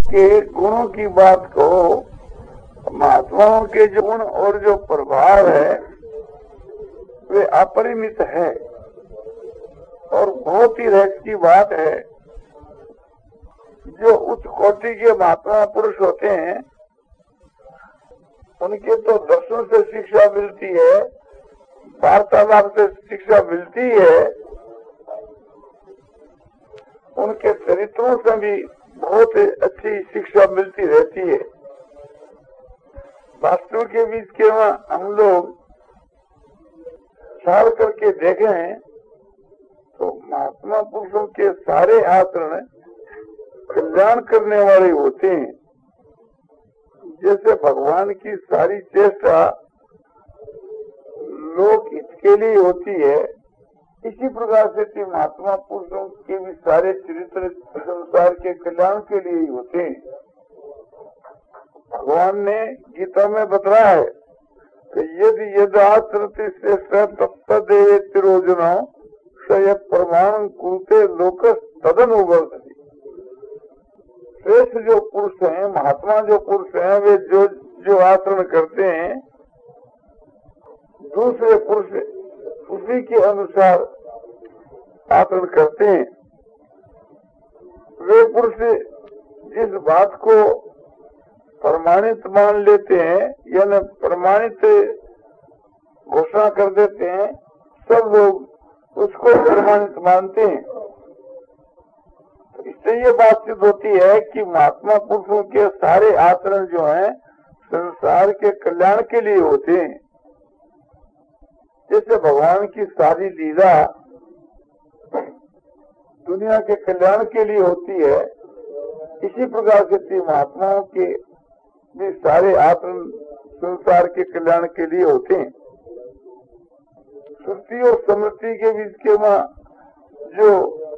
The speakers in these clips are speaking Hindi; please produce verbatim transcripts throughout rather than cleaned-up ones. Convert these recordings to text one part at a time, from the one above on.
के गुणों की बात कहो, महात्माओं के जो गुण और जो प्रभाव है वे अपरिमित है और बहुत ही रहस्य की बात है। जो उच्च कोटि के महात्मा पुरुष होते हैं उनके तो दर्शन से शिक्षा मिलती है, वार्तालाप से शिक्षा मिलती है, उनके चरित्रों से भी बहुत अच्छी शिक्षा मिलती रहती है। वास्तव के बीच के वहाँ हम लोग विचार करके देखें तो महात्मा पुरुषों के सारे आचरण कल्याण करने वाले होते हैं। जैसे भगवान की सारी चेष्टा लोक हित के लिए होती है, इसी प्रकार से महात्मा पुरुषों के भी सारे चरित्र संसार के कल्याण के लिए ही होते हैं। भगवान ने गीता में बताया है कि यदि यदाचरति श्रेष्ठ तत्तदेव तिरोजना स प्रमाण कुरुते लोकस तदनुवर्तति। श्रेष्ठ जो पुरुष हैं, महात्मा जो पुरुष हैं, वे जो जो आचरण करते हैं दूसरे पुरुष उसी के अनुसार आचरण करते हैं। वे पुरुष जिस बात को प्रमाणित मान लेते हैं यानी प्रमाणित घोषणा कर देते हैं, सब लोग उसको प्रमाणित मानते हैं। इससे ये बात सिद्ध होती है कि महात्मा पुरुषों के सारे आचरण जो हैं संसार के कल्याण के लिए होते हैं। जैसे भगवान की सारी लीला दुनिया के कल्याण के लिए होती है, इसी प्रकार से महात्माओं के भी सारे आचरण संसार के कल्याण के लिए होते हैं। श्रुति और स्मृति के बीच के वहाँ जो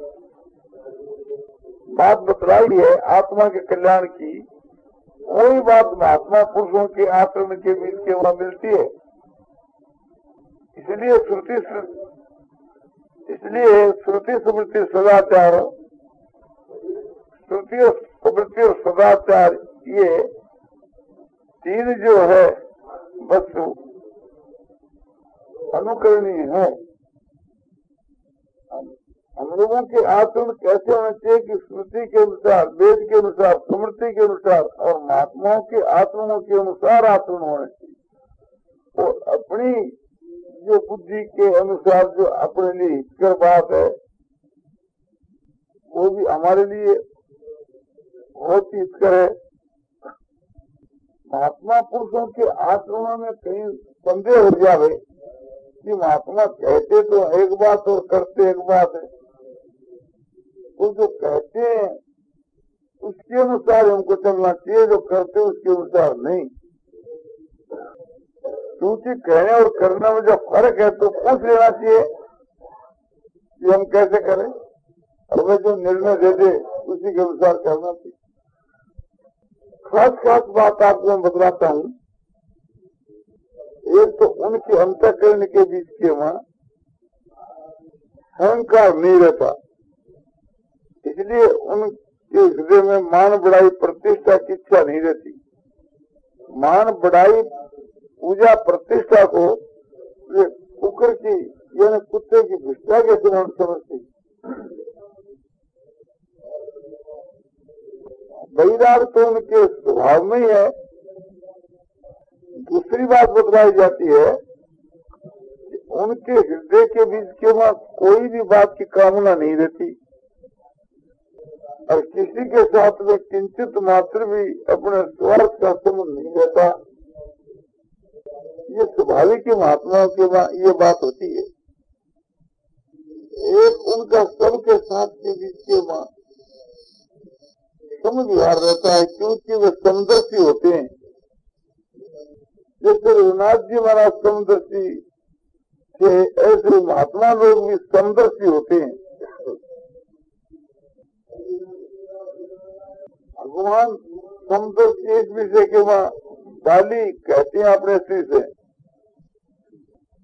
बात बतलाई है आत्मा के कल्याण की, वही बात महात्मा पुरुषों के आचरण के बीच के वहाँ मिलती है। इसलिए श्रुति इसलिए श्रुति स्मृति सदाचार, श्रुति और स्मृति और सदाचार ये तीन जो है वस्तु अनुकरणीय है। हम लोगों के आचरण कैसे होने चाहिए कि स्मृति के अनुसार, वेद के अनुसार, स्मृति के अनुसार और महात्माओं के आचरणों के अनुसार आचरण होने चाहिए। और अपनी जो बुद्धि के अनुसार जो अपने लिए हितकर बात है वो भी हमारे लिए बहुत ही हितकर है। महात्मा पुरुषों के आचरणों में कहीं संदेह हो जावे कि महात्मा कहते तो एक बात और करते एक बात है, वो जो कहते हैं उसके अनुसार हमको चलना चाहिए, जो करते उसके अनुसार नहीं। क्योंकि कहने और करने में जो फर्क है तो पूछ लेना चाहिए कि हम कैसे करें, और वे जो निर्णय दे दे उसी के अनुसार करना चाहिए। खास खास बात आपको मैं बतलाता हूँ। एक तो उनके अंतःकरण के बीच के वहाँ अहंकार नहीं रहता, इसलिए उनके हृदय में मान बढ़ाई प्रतिष्ठा की इच्छा नहीं रहती। मान बढ़ाई पूजा प्रतिष्ठा को वे कुकर की यानी कुत्ते की भिष्टा के समान समझती। वैराग तो उनके स्वभाव में ही है। दूसरी बात बतलाई जाती है कि उनके हृदय के बीच के वहाँ कोई भी बात की कामना नहीं रहती और किसी के साथ में किंचित मात्र भी अपने स्वार्थ का संबंध नहीं रहता। ये स्वाभाविक महात्माओं के वहाँ ये बात होती है। एक उनका सबके साथ के बीच के वहाँ समव्यवहार रहता है, क्योंकि वे समदर्शी होते हैं। जैसे रघुनाथ जी महाराज समदर्शी थे, ऐसे महात्मा लोग भी समदर्शी होते हैं। भगवान समदर्शी एक विषय के वहाँ बाली कहते हैं अपने श्री से,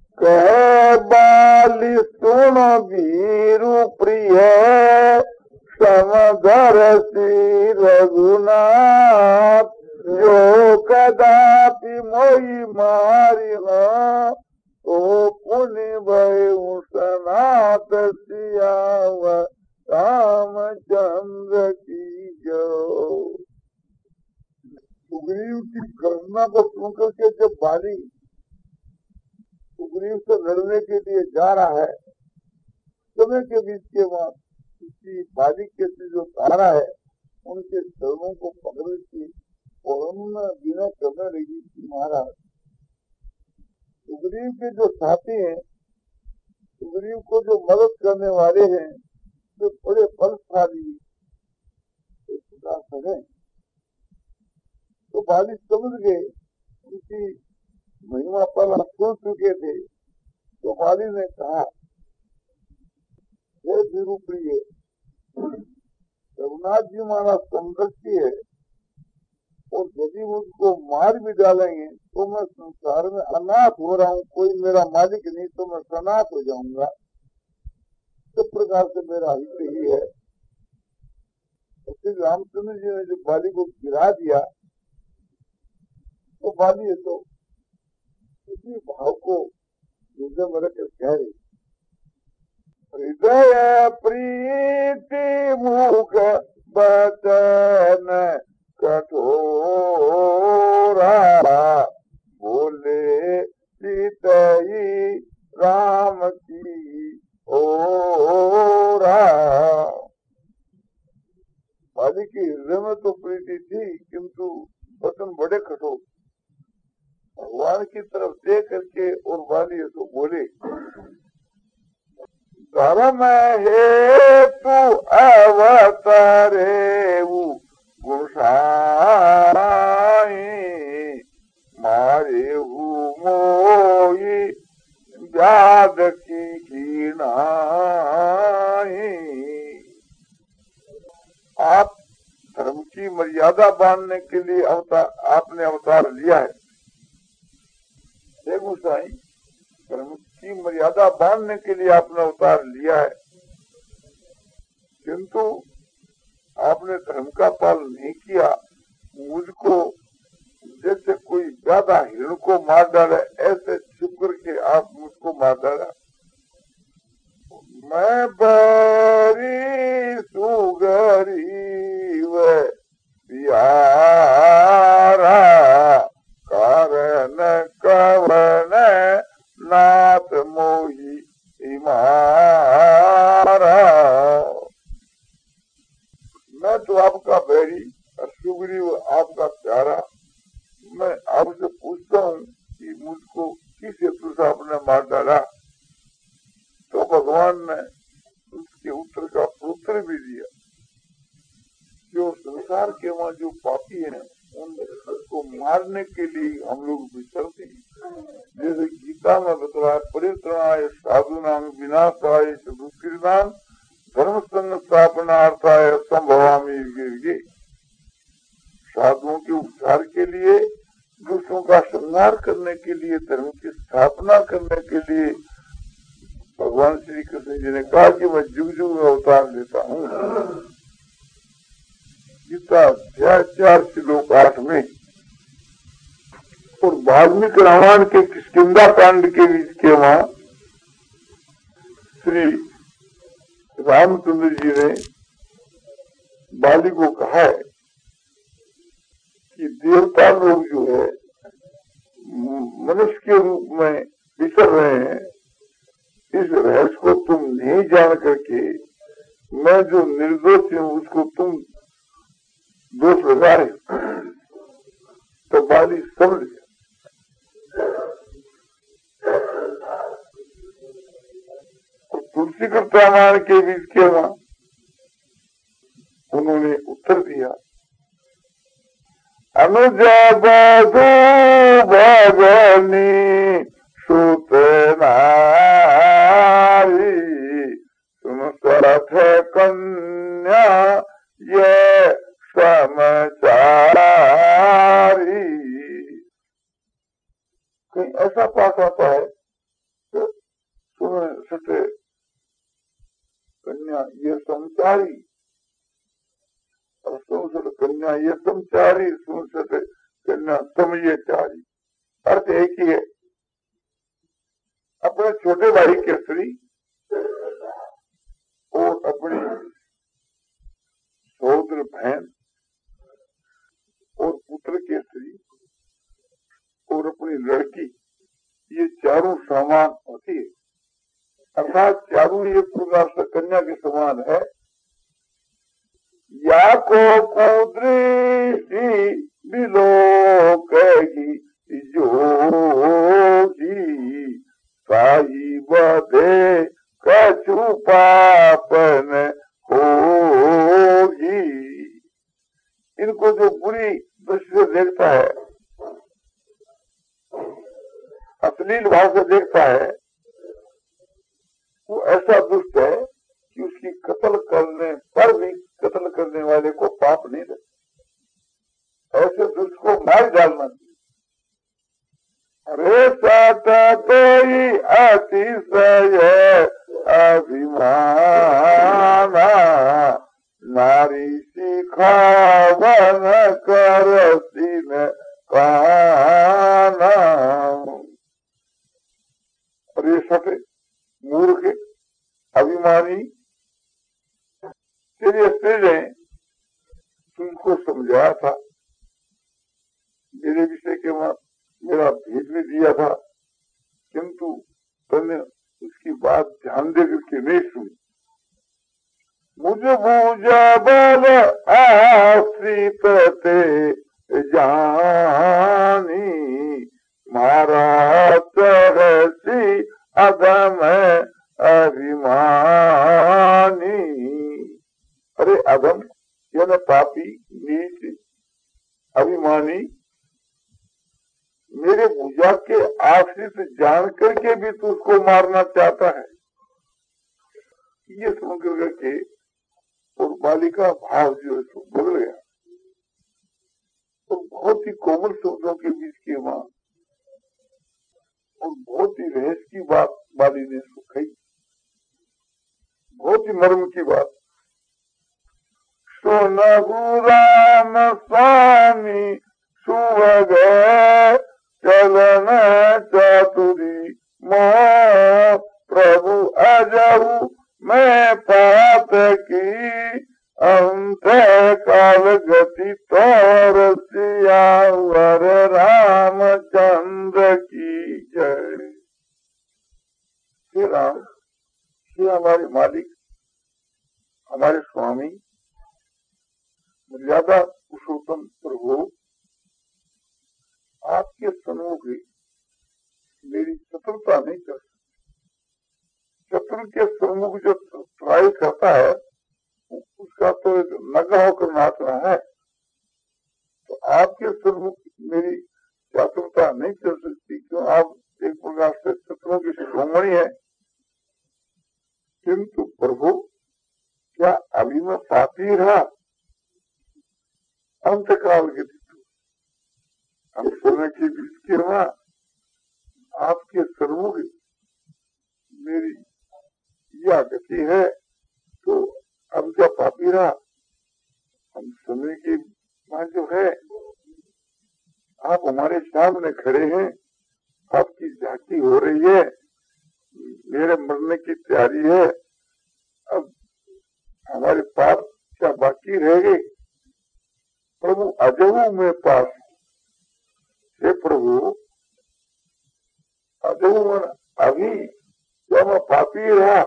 कह बाली सुन वीरु प्रिय समदर्शी रघुनाथ जो कदापि मोई मारी हो ओ पुण्य भय सनात सियाव रामचंद्र की जो। सुग्रीव की गर्जना को सुनकर के जब बाली सुग्रीव से लड़ने के लिए जा रहा है, समय के बीच के वहाँ किसी बाली के से जो तारा है उनके चरणों को पकड़ के और उन्होंने बिना करने लगी कि महाराज सुग्रीव के जो साथी हैं, सुग्रीव को जो मदद करने वाले हैं, जो बड़े बलशाली है, तो बाली समझ गए उनकी महिमा पहला सुन चुके थे। तो बाली ने कहा हे विरूप्रिय, रघुनाथ जी हमारा समदर्शी है और यदि मुझको मार भी डालेंगे तो मैं संसार में अनाथ हो रहा हूँ, कोई मेरा मालिक नहीं तो मैं सनाथ हो जाऊंगा। इस प्रकार से मेरा हित ही है। श्री रामचंद्र जी ने जो बाली को गिरा दिया तो बाली है तो इसी भाव को हृदय में रखकर कह रही, हृदय प्रीति मुख बचन कठोरा बोले सीतई राम की ओरा। बाली की हृदय में तो प्रीति थी किंतु वचन बड़े कठोर। भगवान की तरफ देख करके और बाली तो बोले, धर्म हेतु अवतरे गुसाई मारे मोई व्याध की कीनाई। आप धर्म की मर्यादा बांधने के लिए अवतार आपने अवतार लिया है। गुसाई धर्म की मर्यादा बांधने के लिए आपने अवतार लिया है, किंतु आपने धर्म का पालन नहीं किया। मुझको जैसे कोई ज्यादा हिरण को मार डाले ऐसे छुप करके आप मुझको मार डाला। मैं बरी सुगरीव प्यारा कारण कवन नाथ मोही इमारा। मैं तो आपका बैरी और सुग्रीव आपका प्यारा। मैं आपसे पूछता हूँ कि मुझको किस हेतु से आपने मार डाला। तो भगवान ने उसके उत्तर का उत्तर भी दिया। जो संसार के वहाँ जो पापी है उनको मारने के लिए हम लोग विचरते हैं। जैसे गीता में बतलाया, परित्राणाय साधूनां विनाशाय च दुष्कृतां धर्म संस्थापनार्थाय संभवामि युगे युगे। साधुओं के उपचार के लिए, दूसरों का संहार करने के लिए, धर्म की स्थापना करने के लिए भगवान श्री कृष्ण जी ने कहा कि मैं जुग जुग में अवतार लेता हूँ। गीता अध्याय चार श्लोक आठ में। और वाल्मीकि रामायण के किष्किंधा कांड के बीच के वहाँ श्री रामचंद्र जी ने बाली को कहा है कि देवता लोग जो है मनुष्य के रूप में विचर रहे हैं, इस रहस्य को तुम नहीं जान करके मैं जो निर्दोष हूँ उसको तुम दोष लगा रहे। तो बाली समझ गया। तुलसी कृत रामायण के बीच के वहाँ उन्होंने उत्तर दिया, अनुजा बधू भगनी सुत नारी सुन सरथ कन्या ये समाचारी। कहीं ऐसा पाठ आता है सुन सटे कन्या ये समाचारी, समचारी सुन सके कन्या समझे चारी, अर्थ एक ही है। अपने छोटे भाई केसरी और अपनी सहोदर बहन और पुत्र केसरी और अपनी लड़की, ये चारों समान होती है, अर्थात चारों एक प्रकार से कन्या के समान है। या को कुदृष्टि विलोकही जोगी साई बधे कछु पापन होगी। इनको जो बुरी दृष्टि से देखता है, अश्लील भाव से देखता है, वो ऐसा दुष्ट है कि उसकी कत्ल करने पर भी कत्ल करने वाले को पाप नहीं लगता। ऐसे दुष्ट को मार डालना चाहिए। अरे साता कोई अतिशय अभिमाना नारी सिखावन कर सीन काना। और ये सटे मूर्ख अभिमानी तेरे स्त्री ने तुमको समझाया था, मेरे विषय के वहां मेरा भेद भी दिया था, किंतु तुमने उसकी बात ध्यान दे करके नहीं सुनी। मुझे बूझा बल आश्रित ते जानी मारा तरसी अधम अभिमानी। अरे अधम यानी पापी, नीच, अभिमानी, मेरे भुजा के आश्रित जान करके भी तू उसको मारना चाहता है। ये सुन करके और बालिका भाव जो है सो बदल गया और बहुत ही कोमल शब्दों के बीच की मां और बहुत ही रहस्य की बात बाली ने सुखाई, बहुत ही मर्म की बात। सोनहु राम स्वामी सुभग चलन चातुरी मोह प्रभु अजहु मैं पाप की अंत काल गति तोर सियावर रामचंद्र की जय। श्री राम, श्री हमारे मालिक, हमारे स्वामी, मर्यादा पुरुषोत्तम प्रभु, आपके सन्मुख मेरी चतुरता नहीं कर सकती। चतुर के सन्मुख जो ट्राई करता है उसका तो नगा होकर नाचना है, तो आपके सन्मुख मेरी चतुरता नहीं चल सकती, क्यों आप एक प्रकार से चतुरों की शिरोमणि है। किंतु प्रभु क्या अभी मैं पापी रहा? अंतकाल के हम समय के बीच के वहां आपके सन्मुख मेरी यह गति है, तो अब क्या पापी रहा? हम समय के वहां जो है आप हमारे सामने खड़े हैं, आपकी झांकी हो रही है, मेरे मरने की तैयारी है, अब हमारे पाप क्या बाकी रह गए? प्रभु अजहु में पास, हे प्रभु अजहु मन अभी जब मैं पापी रहा,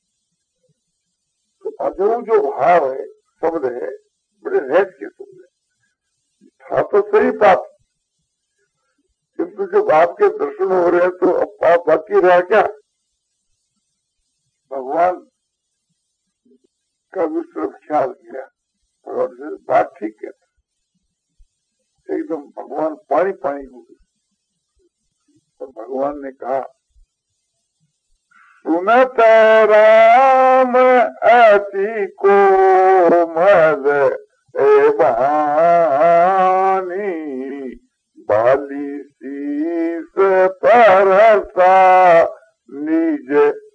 तो अजहु जो भाव है, शब्द है, बड़े रहस्य के शब्द है। था तो सही पाप, किंतु जब आपके दर्शन हो रहे हैं तो अब पाप बाकी रहा क्या? भगवान का विश्व ख्याल किया, भगवान से बात ठीक कहता, एकदम भगवान पानी पानी हो गए। और भगवान ने कहा, सुनत राम अति कोमल ए बानी बाली शीस परसा निज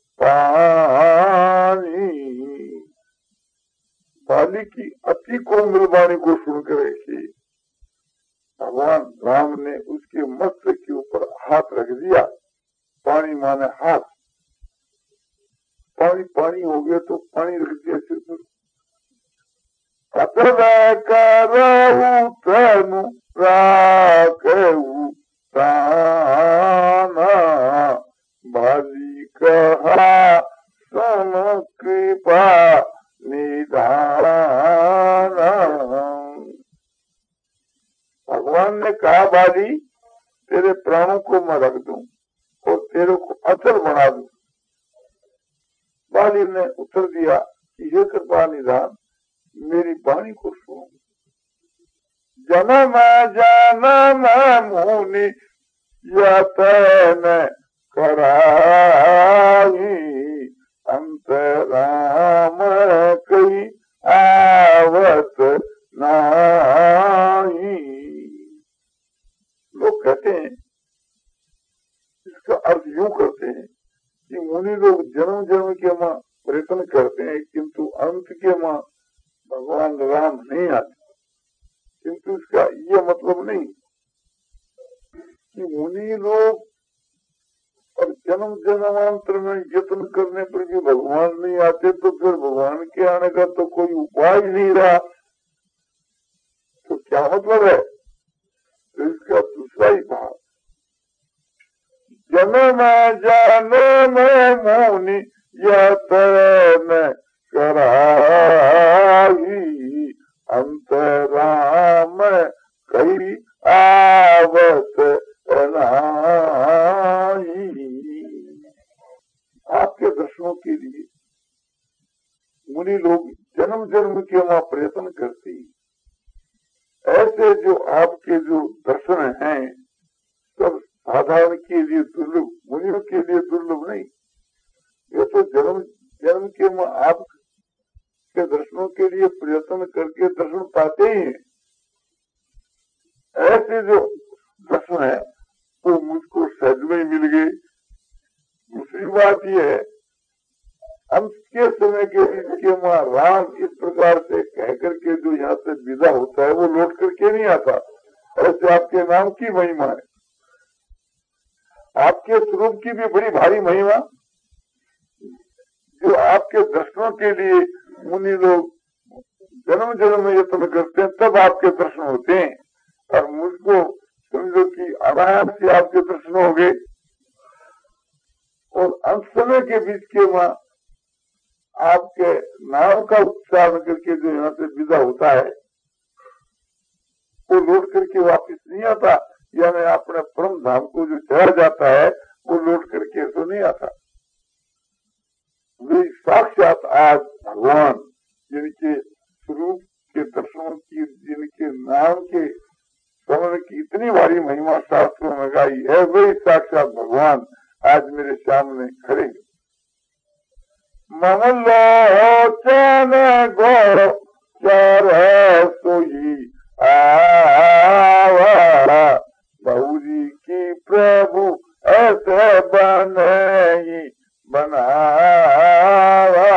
पानी। बाली की अति कोमल वाणी को सुनकर ऐसी राम ने उसके मस्तक के ऊपर हाथ रख दिया। पानी माने हाथ, पानी पानी हो गया तो पानी रख दिया सिर पर। कतल करऊ तनु राखऊ ताना भाली कहा सुन कृपा निधान। भगवान ने कहा बाली तेरे प्राणों को मैं रख दूं और तेरे को अचल बना दूं। बाली ने उत्तर दिया कि हे कृपा निधान मेरी वाणी को सुनो। जन्म जन्म मुनि यतन कराई अंतराम कई आवत नाही। लोग कहते हैं, इसका अर्थ यूं करते हैं कि मुनि लोग जन्म जन्म के मां प्रयत्न करते हैं किंतु अंत के मां भगवान राम नहीं आते। किंतु इसका ये मतलब नहीं कि मुनि लोग और जन्म जन्मांतर में यत्न करने पर भी भगवान नहीं आते तो फिर भगवान के आने का तो कोई उपाय नहीं रहा। तो क्या मतलब है? तो इसका दूसरा ही भाव, जन्म जन्म मुनि यतन कराई अंतराम कई आवत नाही। आपके दर्शनों के लिए मुनि लोग जन्म जन्म के वहां प्रयत्न करते हैं। ऐसे जो आपके जो दर्शन हैं सब साधारण के लिए दुर्लभ, मुनियों के लिए दुर्लभ नहीं। ये तो जन्म जन्म के वहां आप के दर्शनों के लिए प्रयत्न करके दर्शन पाते ही हैं। ऐसे जो दर्शन है वो मुझको सहज में मिल गए। दूसरी बात यह है, अंत के समय के बीच के वहां राम इस प्रकार से कह करके जो यहाँ से विदा होता है वो लौट करके नहीं आता। ऐसे आपके नाम की महिमा है, आपके स्वरूप की भी बड़ी भारी महिमा, जो आपके दर्शनों के लिए मुनि लोग जन्म जन्म में यत्न करते हैं तब आपके दर्शन होते हैं। और मुझको समझो कि अनायास से आपके दर्शन हो गए और अंत समय के बीच के वहां आपके नाम का उच्चारण करके जो यहाँ से विदा होता है वो लौट करके वापिस नहीं आता। यानी अपने परम धाम को जो चढ़ जाता है वो लौट करके तो नहीं आता। वे साक्षात आज भगवान जिनके स्वरूप के दर्शनों की, जिनके नाम के श्रवण की इतनी भारी महिमा शास्त्रों में गाई है, वे साक्षात भगवान आज मेरे सामने खड़े हैं। ममलोचन गो चार सोई आवा बहुरी की प्रभु ऐसे बने बनावा।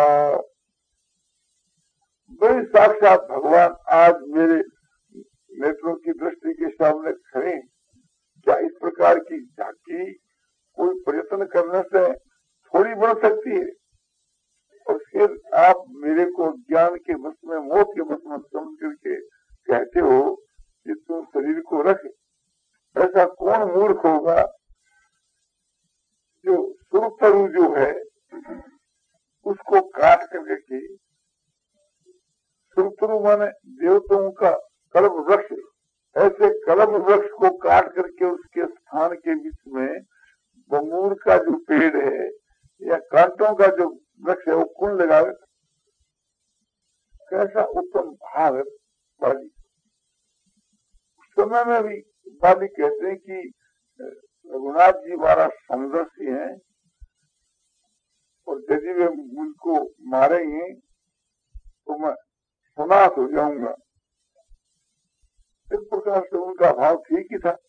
वही साक्षात भगवान आज मेरे नेत्रों की दृष्टि के सामने खड़े। क्या इस प्रकार की झांकी कोई प्रयत्न करने से थोड़ी बढ़ सकती है? और फिर आप मेरे को ज्ञान के बस में, मोह के बस में समझ करके कहते हो कि तुम शरीर को रख। ऐसा कौन मूर्ख होगा जो सुरतरु जो है उसको काट करके के, सुरतरु माने देवताओं का कल्प वृक्ष, ऐसे कल्प वृक्ष को काट करके उसके स्थान के बीच में बमूर का जो पेड़ है या कांटों का जो वृक्ष है वो कौन लगावे? कैसा उत्तम भाव है बाली। उस समय में भी बाली कहते हैं कि रघुनाथ जी हमारा समदर्शी हैं और यदि वे मुझको मारेंगे तो मैं समाप्त हो जाऊंगा। इस प्रकार से उनका भाव ठीक ही था।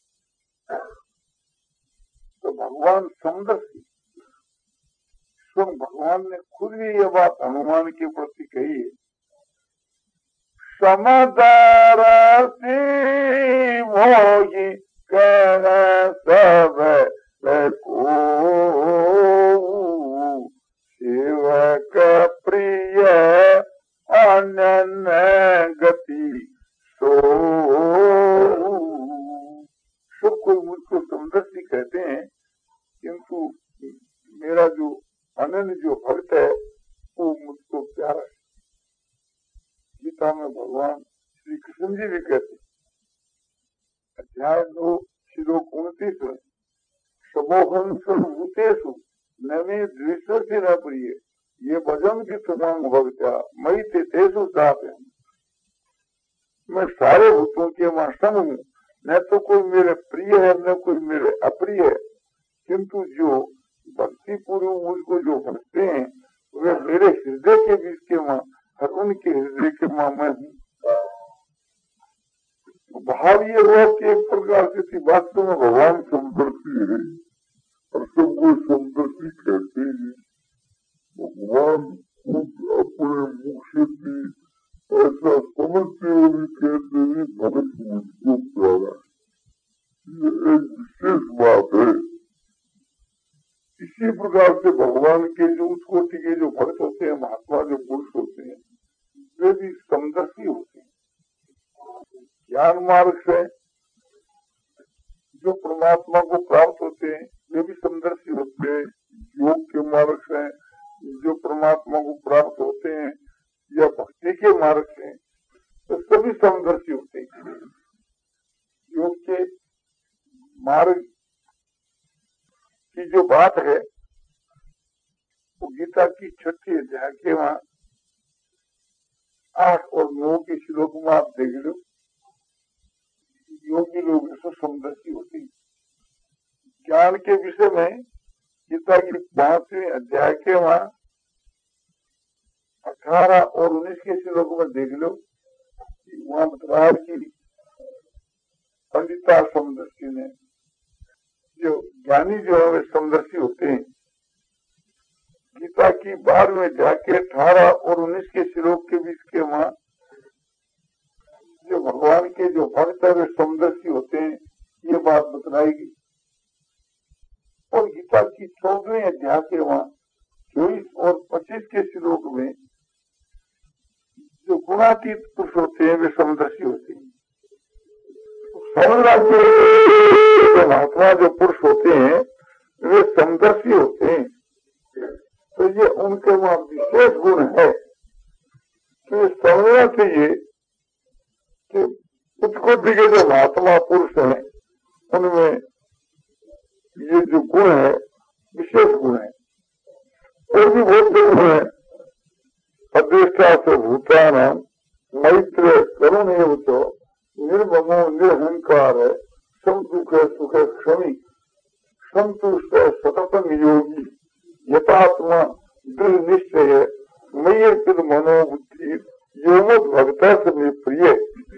तो भगवान समदर्शी, स्वयं भगवान ने खुद भी यह बात हनुमान के प्रति कही है। समदर्शी मोहि कहते हैं, किंतु मेरा जो अनन्य जो भक्त है वो मुझको प्यारा है। गीता में भगवान श्री कृष्ण जी भी कहते, अध्याय दो श्लोक उनतीस में, समोहन सर्वभूतेषु न मे द्वेषस्य न प्रिय ये भजन की तुमांग भक्त्या मई ते तेषु स्थापय। मैं सारे भूतों के वहां सम हूँ, न तो कोई मेरे प्रिय है न कोई मेरे अप्रिय है, किंतु जो भक्ति पूर्व मुझको जो भजते हैं वे मेरे हृदय के बीच के वहां और उनके हृदय के वहां मैं हूँ। भाव ये हुआ कि एक प्रकार से वास्तव में भगवान समदर्शी है और सबको समदर्शी कहते हैं। भगवान खुद अपने मुख से भी ऐसा समझते हुए भी कहते हैं भगत मुझको प्यारा। ये एक विशेष बात है। इसी प्रकार से भगवान के जो उस कोटि के जो भक्त होते हैं, महात्मा जो पुरुष होते हैं, वे भी समदर्शी होते हैं। ज्ञान मार्ग से जो परमात्मा को प्राप्त होते हैं वे भी समदर्शी होते हैं। योग के मार्ग से जो परमात्मा को प्राप्त होते हैं या भक्ति के मार्ग से तो सभी समदर्शी होते हैं। योग के मार्ग की जो बात है वो गीता की छठी अध्याय के वहां आठ और नौ के श्लोक में आप देख लो। योगी लोग इसमें समदर्शी होते हैं। ज्ञान के विषय में गीता की पांचवें अध्याय के वहां अठारह और उन्नीस के श्लोक में देख लो, वहां बता कि पंडिता समदर्शी ने जो ज्ञानी जो है वे समदर्शी होते हैं। गीता की बारहवें अध्याय के अठारह और उन्नीस के श्लोक के बीच के वहां जो भगवान के जो भक्त है वे समदर्शी होते हैं, ये बात बतलाएगी। और गीता की चौदहवें अध्याय के वहां चौबीस और पच्चीस के श्लोक में जो गुणातीत पुरुष होते हैं वे समदर्शी होते हैं। जो महात्मा जो पुरुष होते हैं वे समदर्शी होते हैं। तो ये उनके वहां विशेष गुण है कि समझना चाहिए कि उच्च कोटि के जो महात्मा पुरुष हैं उनमें ये जो गुण है विशेष गुण है। और भी बहुत से गुण है। अदृष्टा से भूतान मैत्र करुण एवं तो निर्ममो निरहंकार है, सम दुख है सुख है क्षमी संतुष्ट है सततम योगी यथात्मा दृढ़ निश्चय है मय्यर्पित मनोबुद्धि योमत भक्ता से में प्रिय।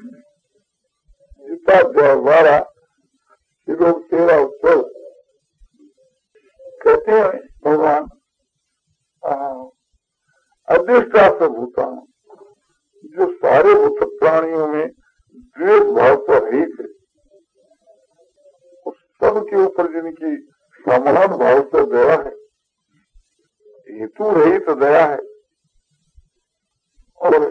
गीता द्वारा श्लोक तेरह उत्तर कहते हैं भगवान अदृष्टा से भूतान जो सारे भूत प्राणियों में द्वेष भाव तो रहित है, उस सब के ऊपर जिनकी समान भाव से दया है, हेतु रहित दया है और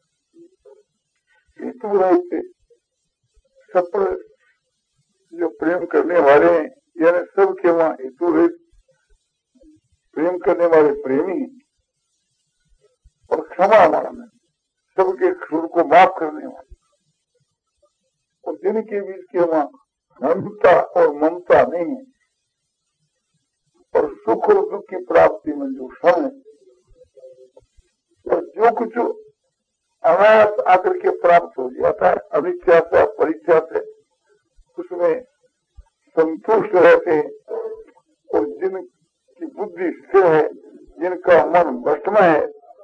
हेतु रहित सब पर जो प्रेम करने वाले हैं, यानी सबके वहां हेतु रहित प्रेम करने वाले प्रेमी हैं और क्षमा वाला है, सबके सुर को माफ करने वाले और जिनके बीच के वहां ममता और ममता नहीं है और सुख और दुख की प्राप्ति में जो सम है और जो कुछ अनायास आकर के प्राप्त हो जाता है अनिच्छा से परीक्षा से उसमें संतुष्ट रहते हैं और जिनकी बुद्धि स्थिर है, जिनका मन भस्म है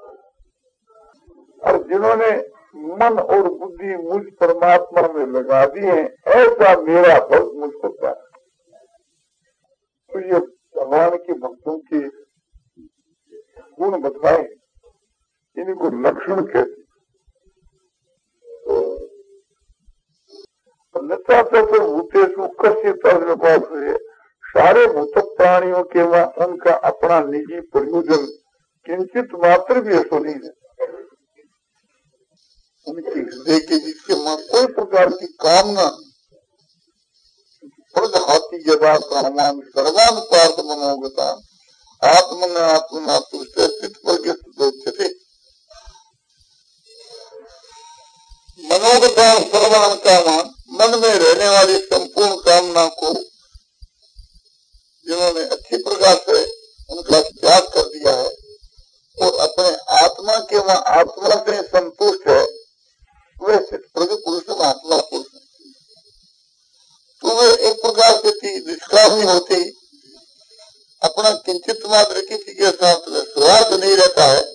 और जिन्होंने मन और बुद्धि मुझ परमात्मा में लगा दी है, ऐसा मेरा भक्त मुझको प्यारा। तो ये भगवान के भक्तों के गुण बतलाए, इनको लक्षण कहते। भूतेषु कस्य तर्क है, सारे भूत प्राणियों के वहां उनका अपना निजी प्रयोजन किंचित मात्र भी ऐसा नहीं है। उनके हृदय के जिसके वहां कोई प्रकार की कामना हाथी जबा हनुमान सर्वान पार्थ मनोगता आत्मन आत्मना तुष्टे स्थित पर मनोगता सर्वान कामान, मन में रहने वाली संपूर्ण कामना को जिन्होंने अच्छी प्रकार से उनका त्याग कर दिया है और अपने आत्मा के वहां आत्मा से संतुष्ट है, वे प्रभु पुरुष महात्मा पुरुष है। तो वे एक प्रकार से थी निष्कामी होती, अपना किंचित मात्र किसी के साथ स्वार्थ नहीं रहता है,